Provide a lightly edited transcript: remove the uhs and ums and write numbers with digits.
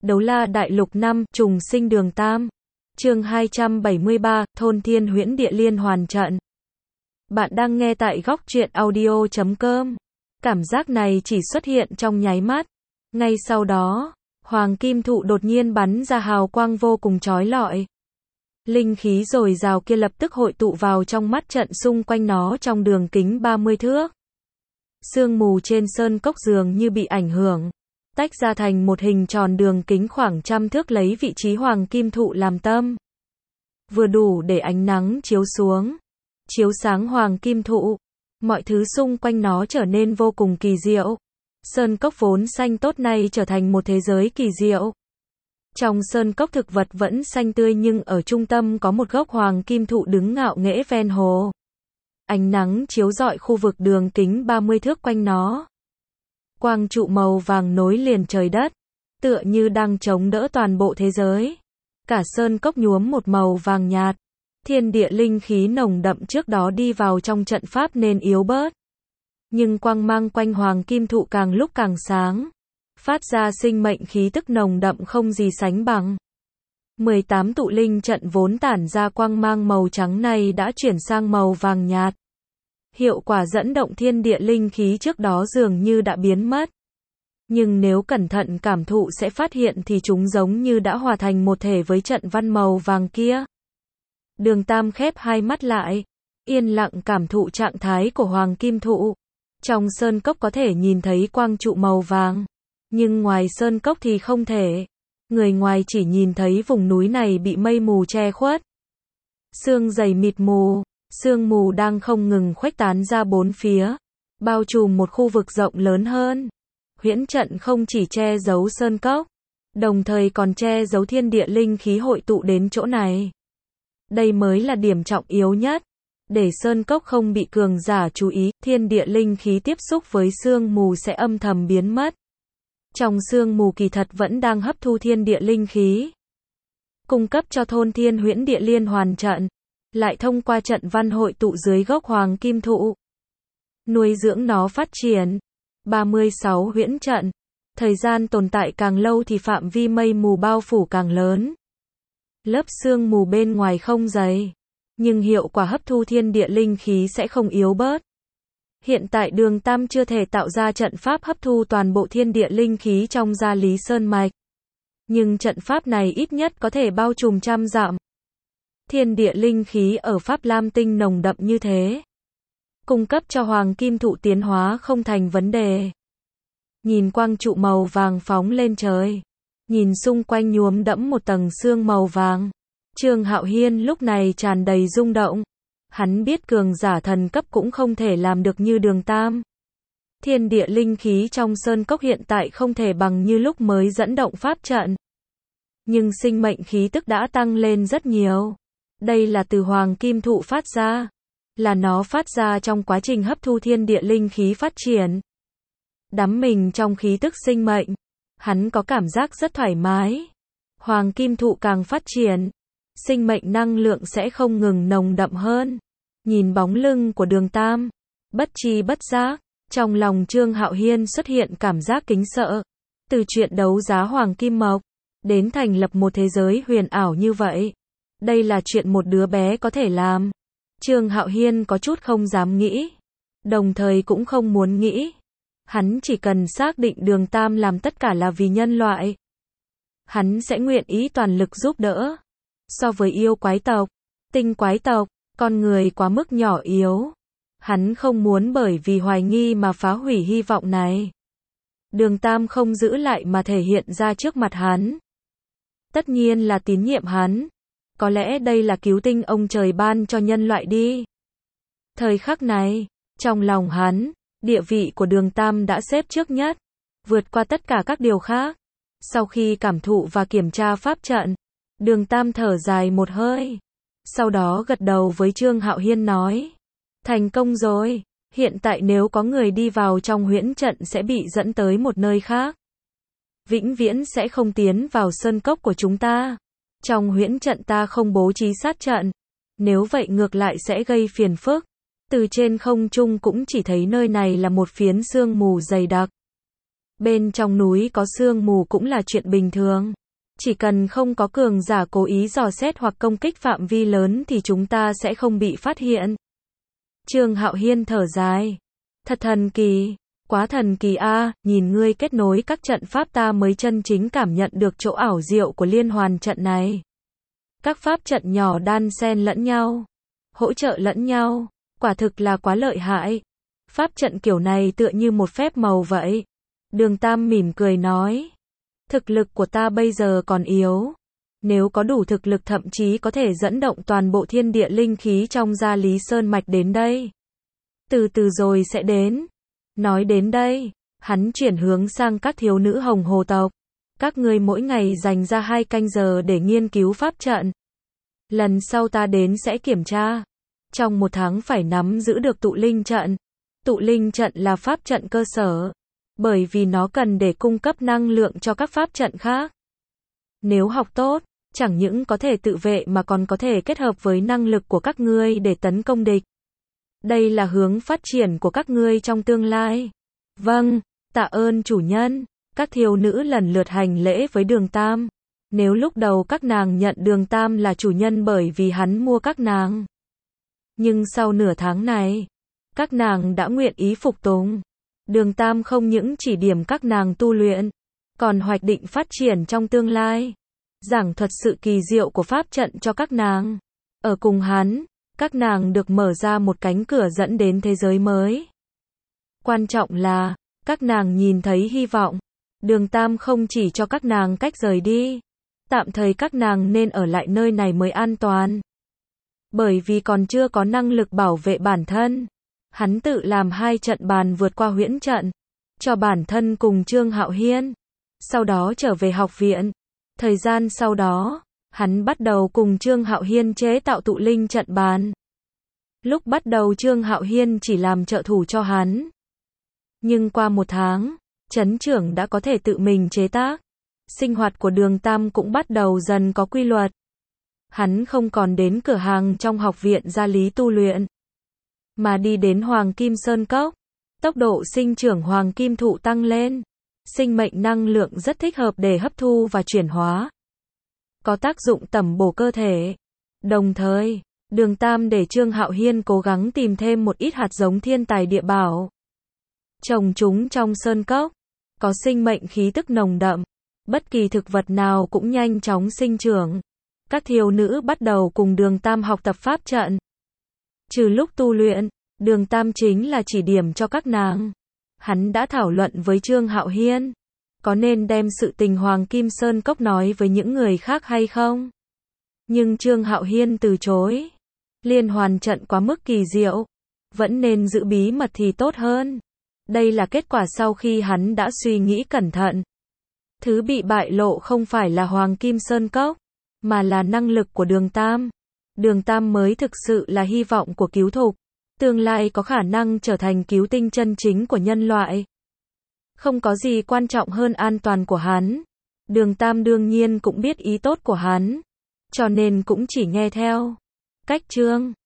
Đấu La Đại Lục 5, Trùng Sinh Đường Tam. Chương 273, Thôn Thiên Huyễn Địa Liên Hoàn Trận. Bạn đang nghe tại góc truyện audio.com. Cảm giác này chỉ xuất hiện trong nháy mắt. Ngay sau đó, Hoàng Kim Thụ đột nhiên bắn ra hào quang vô cùng chói lọi. Linh khí dồi dào kia lập tức hội tụ vào trong mắt trận xung quanh nó trong đường kính 30 thước. Sương mù trên sơn cốc dường như bị ảnh hưởng, tách ra thành một hình tròn đường kính khoảng 100 thước lấy vị trí Hoàng Kim Thụ làm tâm. Vừa đủ để ánh nắng chiếu xuống, chiếu sáng Hoàng Kim Thụ. Mọi thứ xung quanh nó trở nên vô cùng kỳ diệu. Sơn cốc vốn xanh tốt này trở thành một thế giới kỳ diệu. Trong sơn cốc thực vật vẫn xanh tươi nhưng ở trung tâm có một gốc Hoàng Kim Thụ đứng ngạo nghễ ven hồ. Ánh nắng chiếu rọi khu vực đường kính 30 thước quanh nó. Quang trụ màu vàng nối liền trời đất, tựa như đang chống đỡ toàn bộ thế giới. Cả sơn cốc nhuốm một màu vàng nhạt. Thiên địa linh khí nồng đậm trước đó đi vào trong trận pháp nên yếu bớt. Nhưng quang mang quanh Hoàng Kim Thụ càng lúc càng sáng, phát ra sinh mệnh khí tức nồng đậm không gì sánh bằng. 18 tụ linh trận vốn tản ra quang mang màu trắng này đã chuyển sang màu vàng nhạt. Hiệu quả dẫn động thiên địa linh khí trước đó dường như đã biến mất. Nhưng nếu cẩn thận cảm thụ sẽ phát hiện thì chúng giống như đã hòa thành một thể với trận văn màu vàng kia. Đường Tam khép hai mắt lại, yên lặng cảm thụ trạng thái của Hoàng Kim Thụ. Trong sơn cốc có thể nhìn thấy quang trụ màu vàng, nhưng ngoài sơn cốc thì không thể. Người ngoài chỉ nhìn thấy vùng núi này bị mây mù che khuất. Sương dày mịt mù, sương mù đang không ngừng khuếch tán ra bốn phía, bao trùm một khu vực rộng lớn hơn. Huyễn trận không chỉ che giấu sơn cốc, đồng thời còn che giấu thiên địa linh khí hội tụ đến chỗ này. Đây mới là điểm trọng yếu nhất. Để sơn cốc không bị cường giả chú ý, thiên địa linh khí tiếp xúc với sương mù sẽ âm thầm biến mất. Trong sương mù kỳ thật vẫn đang hấp thu thiên địa linh khí, cung cấp cho thôn thiên huyễn địa liên hoàn trận, lại thông qua trận văn hội tụ dưới gốc Hoàng Kim Thụ, nuôi dưỡng nó phát triển. 36 huyễn trận, thời gian tồn tại càng lâu thì phạm vi mây mù bao phủ càng lớn. Lớp sương mù bên ngoài không dày, nhưng hiệu quả hấp thu thiên địa linh khí sẽ không yếu bớt. Hiện tại Đường Tam chưa thể tạo ra trận pháp hấp thu toàn bộ thiên địa linh khí trong Gia Lý Sơn Mạch. Nhưng trận pháp này ít nhất có thể bao trùm 100 dặm. Thiên địa linh khí ở Pháp Lam Tinh nồng đậm như thế, cung cấp cho Hoàng Kim Thụ tiến hóa không thành vấn đề. Nhìn quang trụ màu vàng phóng lên trời, nhìn xung quanh nhuốm đẫm một tầng sương màu vàng, Trương Hạo Hiên lúc này tràn đầy rung động. Hắn biết cường giả thần cấp cũng không thể làm được như Đường Tam. Thiên địa linh khí trong sơn cốc hiện tại không thể bằng như lúc mới dẫn động pháp trận. Nhưng sinh mệnh khí tức đã tăng lên rất nhiều. Đây là từ Hoàng Kim Thụ phát ra. Là nó phát ra trong quá trình hấp thu thiên địa linh khí phát triển. Đắm mình trong khí tức sinh mệnh, hắn có cảm giác rất thoải mái. Hoàng Kim Thụ càng phát triển, sinh mệnh năng lượng sẽ không ngừng nồng đậm hơn. Nhìn bóng lưng của Đường Tam, bất tri bất giác, trong lòng Trương Hạo Hiên xuất hiện cảm giác kính sợ. Từ chuyện đấu giá Hoàng Kim Mộc, đến thành lập một thế giới huyền ảo như vậy. Đây là chuyện một đứa bé có thể làm. Trương Hạo Hiên có chút không dám nghĩ, đồng thời cũng không muốn nghĩ. Hắn chỉ cần xác định Đường Tam làm tất cả là vì nhân loại. Hắn sẽ nguyện ý toàn lực giúp đỡ. So với yêu quái tộc, tinh quái tộc, con người quá mức nhỏ yếu. Hắn không muốn bởi vì hoài nghi mà phá hủy hy vọng này. Đường Tam không giữ lại mà thể hiện ra trước mặt hắn. Tất nhiên là tín nhiệm hắn. Có lẽ đây là cứu tinh ông trời ban cho nhân loại đi. Thời khắc này, trong lòng hắn, địa vị của Đường Tam đã xếp trước nhất, vượt qua tất cả các điều khác. Sau khi cảm thụ và kiểm tra pháp trận, Đường Tam thở dài một hơi. Sau đó gật đầu với Trương Hạo Hiên nói. Thành công rồi, hiện tại nếu có người đi vào trong huyễn trận sẽ bị dẫn tới một nơi khác. Vĩnh viễn sẽ không tiến vào sơn cốc của chúng ta. Trong huyễn trận ta không bố trí sát trận. Nếu vậy ngược lại sẽ gây phiền phức. Từ trên không trung cũng chỉ thấy nơi này là một phiến sương mù dày đặc. Bên trong núi có sương mù cũng là chuyện bình thường. Chỉ cần không có cường giả cố ý dò xét hoặc công kích phạm vi lớn thì chúng ta sẽ không bị phát hiện. Trương Hạo Hiên thở dài. Thật thần kỳ. Quá thần kỳ a, nhìn ngươi kết nối các trận pháp ta mới chân chính cảm nhận được chỗ ảo diệu của liên hoàn trận này. Các pháp trận nhỏ đan xen lẫn nhau, hỗ trợ lẫn nhau, quả thực là quá lợi hại. Pháp trận kiểu này tựa như một phép màu vậy. Đường Tam mỉm cười nói. Thực lực của ta bây giờ còn yếu. Nếu có đủ thực lực thậm chí có thể dẫn động toàn bộ thiên địa linh khí trong Gia Lý Sơn Mạch đến đây. Từ từ rồi sẽ đến. Nói đến đây, hắn chuyển hướng sang các thiếu nữ Hồng Hồ tộc. Các ngươi mỗi ngày dành ra 2 canh giờ để nghiên cứu pháp trận. Lần sau ta đến sẽ kiểm tra. Trong 1 tháng phải nắm giữ được tụ linh trận. Tụ linh trận là pháp trận cơ sở. Bởi vì nó cần để cung cấp năng lượng cho các pháp trận khác. Nếu học tốt, chẳng những có thể tự vệ mà còn có thể kết hợp với năng lực của các ngươi để tấn công địch. Đây là hướng phát triển của các ngươi trong tương lai. Vâng, tạ ơn chủ nhân. Các thiếu nữ lần lượt hành lễ với Đường Tam. Nếu lúc đầu các nàng nhận Đường Tam là chủ nhân bởi vì hắn mua các nàng. Nhưng sau nửa tháng này, các nàng đã nguyện ý phục tùng. Đường Tam không những chỉ điểm các nàng tu luyện, còn hoạch định phát triển trong tương lai. Giảng thuật sự kỳ diệu của pháp trận cho các nàng. Ở cùng hắn, các nàng được mở ra một cánh cửa dẫn đến thế giới mới. Quan trọng là, các nàng nhìn thấy hy vọng. Đường Tam không chỉ cho các nàng cách rời đi. Tạm thời các nàng nên ở lại nơi này mới an toàn. Bởi vì còn chưa có năng lực bảo vệ bản thân. Hắn tự làm 2 trận bàn vượt qua huyễn trận. Cho bản thân cùng Trương Hạo Hiên. Sau đó trở về học viện. Thời gian sau đó, hắn bắt đầu cùng Trương Hạo Hiên chế tạo tụ linh trận bàn. Lúc bắt đầu Trương Hạo Hiên chỉ làm trợ thủ cho hắn. Nhưng qua 1 tháng, trấn trưởng đã có thể tự mình chế tác. Sinh hoạt của Đường Tam cũng bắt đầu dần có quy luật. Hắn không còn đến cửa hàng trong học viện Gia Lý tu luyện, mà đi đến Hoàng Kim Sơn Cốc. Tốc độ sinh trưởng Hoàng Kim thụ tăng lên. Sinh mệnh năng lượng rất thích hợp để hấp thu và chuyển hóa. Có tác dụng tẩm bổ cơ thể. Đồng thời, Đường Tam để Trương Hạo Hiên cố gắng tìm thêm một ít hạt giống thiên tài địa bảo. Trồng chúng trong sơn cốc. Có sinh mệnh khí tức nồng đậm. Bất kỳ thực vật nào cũng nhanh chóng sinh trưởng. Các thiếu nữ bắt đầu cùng Đường Tam học tập pháp trận. Trừ lúc tu luyện, Đường Tam chính là chỉ điểm cho các nàng. Hắn đã thảo luận với Trương Hạo Hiên. Có nên đem sự tình Hoàng Kim Sơn Cốc nói với những người khác hay không? Nhưng Trương Hạo Hiên từ chối. Liên hoàn trận quá mức kỳ diệu. Vẫn nên giữ bí mật thì tốt hơn. Đây là kết quả sau khi hắn đã suy nghĩ cẩn thận. Thứ bị bại lộ không phải là Hoàng Kim Sơn Cốc, mà là năng lực của Đường Tam. Đường Tam mới thực sự là hy vọng của cứu thục. Tương lai có khả năng trở thành cứu tinh chân chính của nhân loại. Không có gì quan trọng hơn an toàn của hắn. Đường Tam đương nhiên cũng biết ý tốt của hắn. Cho nên cũng chỉ nghe theo. Cách Trương